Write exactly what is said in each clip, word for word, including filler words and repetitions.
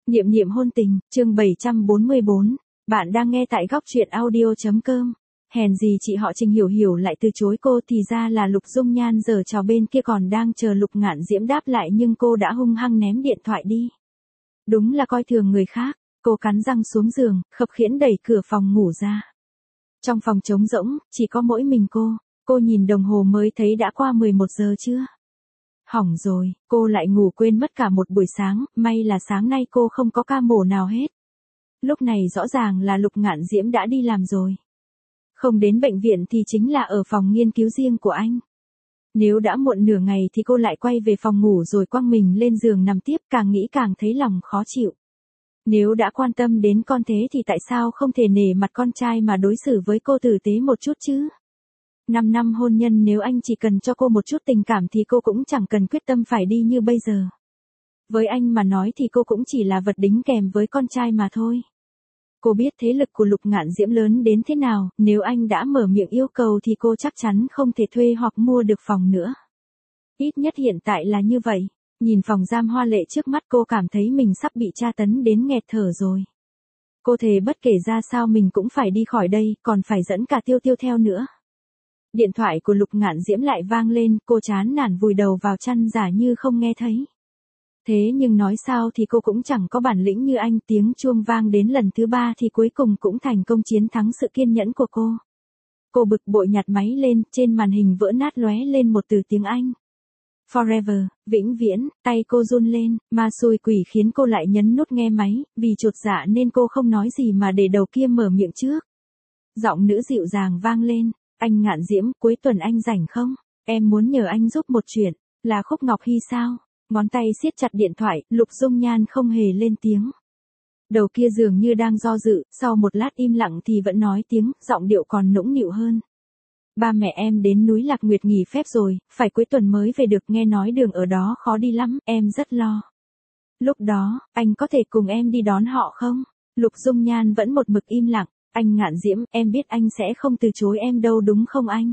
Niệm niệm hôn tình, chương bảy trăm bốn mươi bốn. Bạn đang nghe tại góc truyện audio.com. Hèn gì chị họ Trình Hiểu Hiểu lại từ chối cô, thì ra là Lục Dung Nhan giờ trò bên kia còn đang chờ Lục Ngạn Diễm đáp lại, nhưng cô đã hung hăng ném điện thoại đi. Đúng là coi thường người khác. Cô cắn răng xuống giường, khập khiễng đẩy cửa phòng ngủ ra. Trong phòng trống rỗng, chỉ có mỗi mình cô. Cô nhìn đồng hồ mới thấy đã qua mười một giờ chưa. Hỏng rồi, cô lại ngủ quên mất cả một buổi sáng, may là sáng nay cô không có ca mổ nào hết. Lúc này rõ ràng là Lục Ngạn Diễm đã đi làm rồi. Không đến bệnh viện thì chính là ở phòng nghiên cứu riêng của anh. Nếu đã muộn nửa ngày thì cô lại quay về phòng ngủ rồi quăng mình lên giường nằm tiếp, càng nghĩ càng thấy lòng khó chịu. Nếu đã quan tâm đến con thế thì tại sao không thể nể mặt con trai mà đối xử với cô tử tế một chút chứ? Năm năm hôn nhân, nếu anh chỉ cần cho cô một chút tình cảm thì cô cũng chẳng cần quyết tâm phải đi như bây giờ. Với anh mà nói thì cô cũng chỉ là vật đính kèm với con trai mà thôi. Cô biết thế lực của Lục Ngạn Diễm lớn đến thế nào, nếu anh đã mở miệng yêu cầu thì cô chắc chắn không thể thuê hoặc mua được phòng nữa. Ít nhất hiện tại là như vậy. Nhìn phòng giam hoa lệ trước mắt, cô cảm thấy mình sắp bị tra tấn đến nghẹt thở rồi. Cô thề bất kể ra sao mình cũng phải đi khỏi đây, còn phải dẫn cả Tiêu Tiêu theo nữa. Điện thoại của Lục Ngạn Diễm lại vang lên, cô chán nản vùi đầu vào chăn giả như không nghe thấy. Thế nhưng nói sao thì cô cũng chẳng có bản lĩnh như anh, tiếng chuông vang đến lần thứ ba thì cuối cùng cũng thành công chiến thắng sự kiên nhẫn của cô. Cô bực bội nhặt máy lên, trên màn hình vỡ nát lóe lên một từ tiếng Anh. Forever, vĩnh viễn, tay cô run lên, ma xui quỷ khiến cô lại nhấn nút nghe máy, vì chột dạ nên cô không nói gì mà để đầu kia mở miệng trước. Giọng nữ dịu dàng vang lên, anh Ngạn Diễm, cuối tuần anh rảnh không? Em muốn nhờ anh giúp một chuyện, là Khúc Ngọc Hy sao? Ngón tay siết chặt điện thoại, Lục Dung Nhan không hề lên tiếng. Đầu kia dường như đang do dự, sau một lát im lặng thì vẫn nói tiếng, giọng điệu còn nũng nịu hơn. Ba mẹ em đến núi Lạc Nguyệt nghỉ phép rồi, phải cuối tuần mới về được, nghe nói đường ở đó khó đi lắm, em rất lo. Lúc đó, anh có thể cùng em đi đón họ không? Lục Dung Nhan vẫn một mực im lặng. Anh Ngạn Diễm, em biết anh sẽ không từ chối em đâu đúng không anh?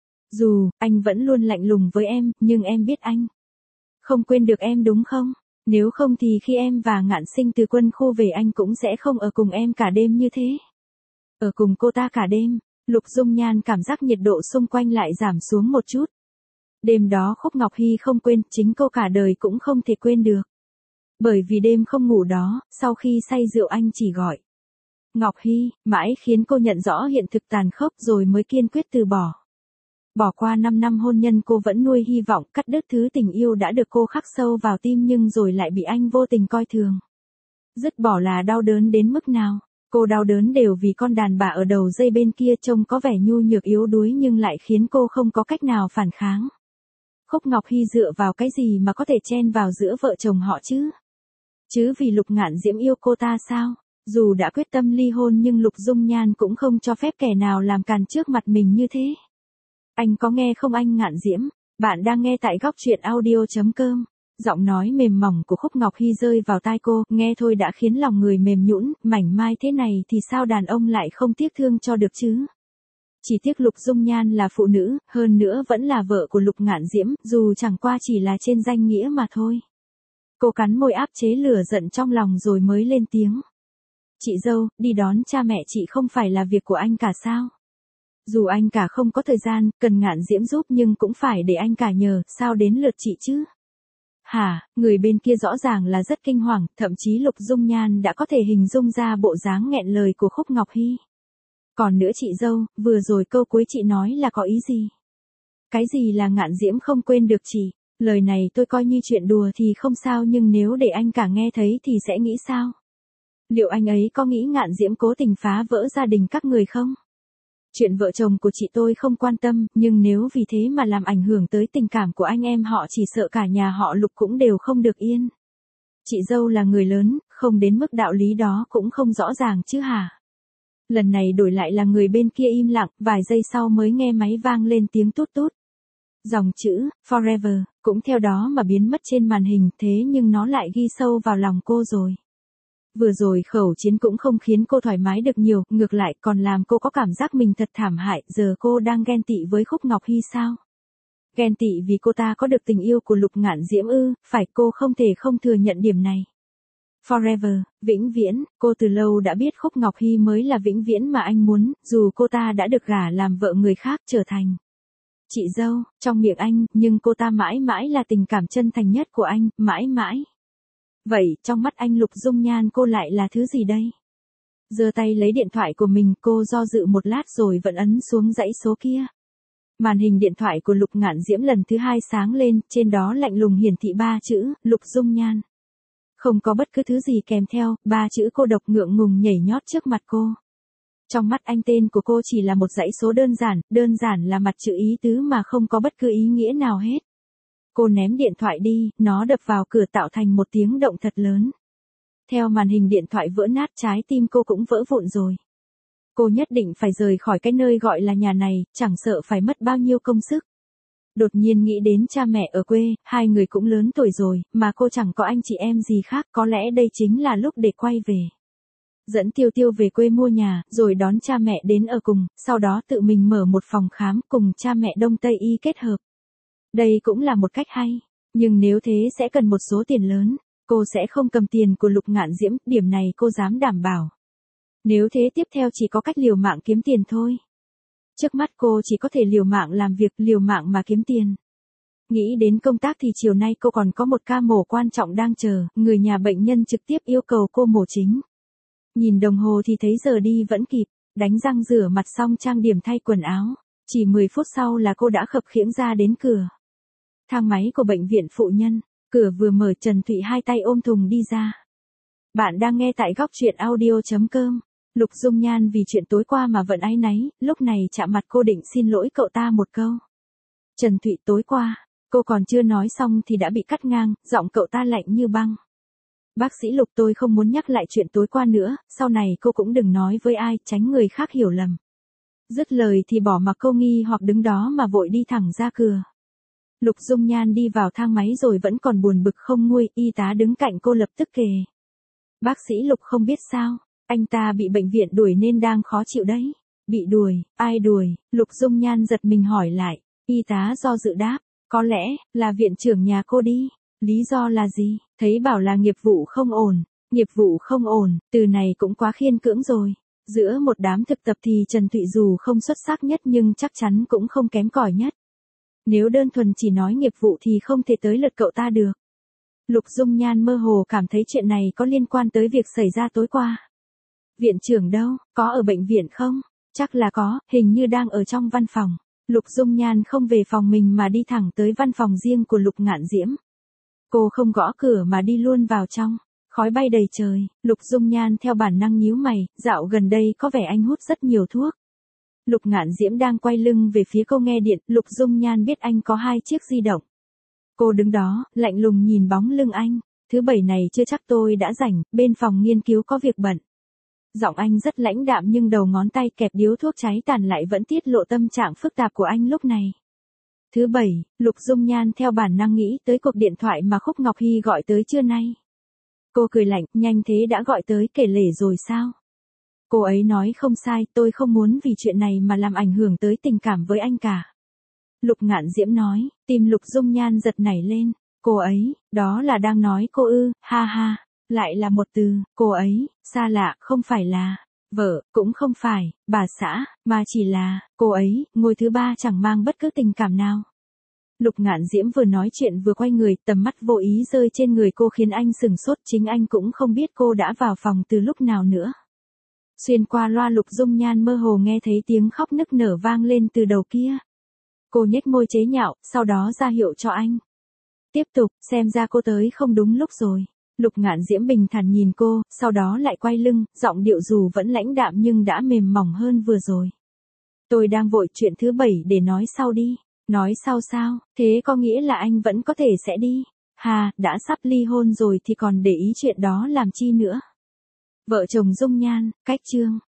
Dù, anh vẫn luôn lạnh lùng với em, nhưng em biết anh không quên được em đúng không? Nếu không thì khi em và Ngạn Sinh từ quân khu về anh cũng sẽ không ở cùng em cả đêm như thế. Ở cùng cô ta cả đêm. Lục Dung Nhan cảm giác nhiệt độ xung quanh lại giảm xuống một chút. Đêm đó Khúc Ngọc Hy không quên, chính cô cả đời cũng không thể quên được. Bởi vì đêm không ngủ đó, sau khi say rượu anh chỉ gọi Ngọc Hy, mãi khiến cô nhận rõ hiện thực tàn khốc rồi mới kiên quyết từ bỏ. Bỏ qua năm năm hôn nhân, cô vẫn nuôi hy vọng cắt đứt thứ tình yêu đã được cô khắc sâu vào tim nhưng rồi lại bị anh vô tình coi thường. Dứt bỏ là đau đớn đến mức nào? Cô đau đớn đều vì con đàn bà ở đầu dây bên kia trông có vẻ nhu nhược yếu đuối nhưng lại khiến cô không có cách nào phản kháng. Khúc Ngọc Hy dựa vào cái gì mà có thể chen vào giữa vợ chồng họ chứ? Chứ vì Lục Ngạn Diễm yêu cô ta sao? Dù đã quyết tâm ly hôn nhưng Lục Dung Nhan cũng không cho phép kẻ nào làm càn trước mặt mình như thế. Anh có nghe không anh Ngạn Diễm? Bạn đang nghe tại góc truyện audio.com. Giọng nói mềm mỏng của Khúc Ngọc Hy rơi vào tai cô, nghe thôi đã khiến lòng người mềm nhũn, mảnh mai thế này thì sao đàn ông lại không tiếc thương cho được chứ? Chỉ tiếc Lục Dung Nhan là phụ nữ, hơn nữa vẫn là vợ của Lục Ngạn Diễm, dù chẳng qua chỉ là trên danh nghĩa mà thôi. Cô cắn môi áp chế lửa giận trong lòng rồi mới lên tiếng. Chị dâu, đi đón cha mẹ chị không phải là việc của anh cả sao? Dù anh cả không có thời gian, cần Ngạn Diễm giúp nhưng cũng phải để anh cả nhờ, sao đến lượt chị chứ? Hả, người bên kia rõ ràng là rất kinh hoàng, thậm chí Lục Dung Nhan đã có thể hình dung ra bộ dáng nghẹn lời của Khúc Ngọc Hy. Còn nữa chị dâu, vừa rồi câu cuối chị nói là có ý gì? Cái gì là Ngạn Diễm không quên được chị? Lời này tôi coi như chuyện đùa thì không sao nhưng nếu để anh cả nghe thấy thì sẽ nghĩ sao? Liệu anh ấy có nghĩ Ngạn Diễm cố tình phá vỡ gia đình các người không? Chuyện vợ chồng của chị tôi không quan tâm, nhưng nếu vì thế mà làm ảnh hưởng tới tình cảm của anh em họ chỉ sợ cả nhà họ Lục cũng đều không được yên. Chị dâu là người lớn, không đến mức đạo lý đó cũng không rõ ràng chứ hả? Lần này đổi lại là người bên kia im lặng, vài giây sau mới nghe máy vang lên tiếng tút tút. Dòng chữ, Forever, cũng theo đó mà biến mất trên màn hình, thế nhưng nó lại ghi sâu vào lòng cô rồi. Vừa rồi khẩu chiến cũng không khiến cô thoải mái được nhiều, ngược lại còn làm cô có cảm giác mình thật thảm hại, giờ cô đang ghen tị với Khúc Ngọc Hy sao? Ghen tị vì cô ta có được tình yêu của Lục Ngạn Diễm ư? Phải, cô không thể không thừa nhận điểm này. Forever, vĩnh viễn, cô từ lâu đã biết Khúc Ngọc Hy mới là vĩnh viễn mà anh muốn, dù cô ta đã được gả làm vợ người khác trở thành chị dâu, trong miệng anh, nhưng cô ta mãi mãi là tình cảm chân thành nhất của anh, mãi mãi. Vậy, trong mắt anh Lục Dung Nhan cô lại là thứ gì đây? Giơ tay lấy điện thoại của mình, cô do dự một lát rồi vẫn ấn xuống dãy số kia. Màn hình điện thoại của Lục Ngạn Diễm lần thứ hai sáng lên, trên đó lạnh lùng hiển thị ba chữ, Lục Dung Nhan. Không có bất cứ thứ gì kèm theo, ba chữ cô độc ngượng ngùng nhảy nhót trước mặt cô. Trong mắt anh tên của cô chỉ là một dãy số đơn giản, đơn giản là mặt chữ ý tứ mà không có bất cứ ý nghĩa nào hết. Cô ném điện thoại đi, nó đập vào cửa tạo thành một tiếng động thật lớn. Theo màn hình điện thoại vỡ nát, trái tim cô cũng vỡ vụn rồi. Cô nhất định phải rời khỏi cái nơi gọi là nhà này, chẳng sợ phải mất bao nhiêu công sức. Đột nhiên nghĩ đến cha mẹ ở quê, hai người cũng lớn tuổi rồi, mà cô chẳng có anh chị em gì khác, có lẽ đây chính là lúc để quay về. Dẫn Tiêu Tiêu về quê mua nhà, rồi đón cha mẹ đến ở cùng, sau đó tự mình mở một phòng khám cùng cha mẹ Đông Tây Y kết hợp. Đây cũng là một cách hay, nhưng nếu thế sẽ cần một số tiền lớn, cô sẽ không cầm tiền của Lục Ngạn Diễm, điểm này cô dám đảm bảo. Nếu thế tiếp theo chỉ có cách liều mạng kiếm tiền thôi. Trước mắt cô chỉ có thể liều mạng làm việc, liều mạng mà kiếm tiền. Nghĩ đến công tác thì chiều nay cô còn có một ca mổ quan trọng đang chờ, người nhà bệnh nhân trực tiếp yêu cầu cô mổ chính. Nhìn đồng hồ thì thấy giờ đi vẫn kịp, đánh răng rửa mặt xong trang điểm thay quần áo. Chỉ mười phút sau là cô đã khập khiễng ra đến cửa. Thang máy của bệnh viện phụ nhân, cửa vừa mở Trần Thụy hai tay ôm thùng đi ra. Bạn đang nghe tại góc truyện audio chấm com. Lục Dung Nhan vì chuyện tối qua mà vẫn áy náy, lúc này chạm mặt cô định xin lỗi cậu ta một câu. Trần Thụy tối qua, cô còn chưa nói xong thì đã bị cắt ngang, giọng cậu ta lạnh như băng. Bác sĩ Lục, tôi không muốn nhắc lại chuyện tối qua nữa, sau này cô cũng đừng nói với ai, tránh người khác hiểu lầm. Dứt lời thì bỏ mặc cô nghi hoặc đứng đó mà vội đi thẳng ra cửa. Lục Dung Nhan đi vào thang máy rồi vẫn còn buồn bực không nguôi, y tá đứng cạnh cô lập tức kề. Bác sĩ Lục không biết sao, anh ta bị bệnh viện đuổi nên đang khó chịu đấy. Bị đuổi, ai đuổi? Lục Dung Nhan giật mình hỏi lại. Y tá do dự đáp, có lẽ là viện trưởng nhà cô đi. Lý do là gì? Thấy bảo là nghiệp vụ không ổn. Nghiệp vụ không ổn, từ này cũng quá khiên cưỡng rồi. Giữa một đám thực tập thì Trần Thụy dù không xuất sắc nhất nhưng chắc chắn cũng không kém cỏi nhất. Nếu đơn thuần chỉ nói nghiệp vụ thì không thể tới lượt cậu ta được. Lục Dung Nhan mơ hồ cảm thấy chuyện này có liên quan tới việc xảy ra tối qua. Viện trưởng đâu, có ở bệnh viện không? Chắc là có, hình như đang ở trong văn phòng. Lục Dung Nhan không về phòng mình mà đi thẳng tới văn phòng riêng của Lục Ngạn Diễm. Cô không gõ cửa mà đi luôn vào trong. Khói bay đầy trời, Lục Dung Nhan theo bản năng nhíu mày, dạo gần đây có vẻ anh hút rất nhiều thuốc. Lục Ngạn Diễm đang quay lưng về phía cô nghe điện, Lục Dung Nhan biết anh có hai chiếc di động. Cô đứng đó, lạnh lùng nhìn bóng lưng anh. Thứ bảy này chưa chắc tôi đã rảnh, bên phòng nghiên cứu có việc bận. Giọng anh rất lãnh đạm nhưng đầu ngón tay kẹp điếu thuốc cháy tàn lại vẫn tiết lộ tâm trạng phức tạp của anh lúc này. Thứ bảy, Lục Dung Nhan theo bản năng nghĩ tới cuộc điện thoại mà Khúc Ngọc Hy gọi tới trưa nay. Cô cười lạnh, nhanh thế đã gọi tới kể lể rồi sao? Cô ấy nói không sai, tôi không muốn vì chuyện này mà làm ảnh hưởng tới tình cảm với anh cả. Lục Ngạn Diễm nói, tim Lục Dung Nhan giật nảy lên. Cô ấy, đó là đang nói cô ư, ha ha, lại là một từ, cô ấy, xa lạ, không phải là vợ, cũng không phải bà xã, mà chỉ là cô ấy, ngôi thứ ba chẳng mang bất cứ tình cảm nào. Lục Ngạn Diễm vừa nói chuyện vừa quay người, tầm mắt vô ý rơi trên người cô khiến anh sừng sốt, chính anh cũng không biết cô đã vào phòng từ lúc nào nữa. Xuyên qua loa Lục Dung Nhan mơ hồ nghe thấy tiếng khóc nức nở vang lên từ đầu kia. Cô nhếch môi chế nhạo, sau đó ra hiệu cho anh. Tiếp tục, xem ra cô tới không đúng lúc rồi. Lục Ngạn Diễm bình thản nhìn cô, sau đó lại quay lưng, giọng điệu dù vẫn lãnh đạm nhưng đã mềm mỏng hơn vừa rồi. Tôi đang vội, chuyện thứ bảy để nói sau đi. Nói sau sao, thế có nghĩa là anh vẫn có thể sẽ đi. Hà, đã sắp ly hôn rồi thì còn để ý chuyện đó làm chi nữa. Vợ chồng Dung Nhan, cách chương.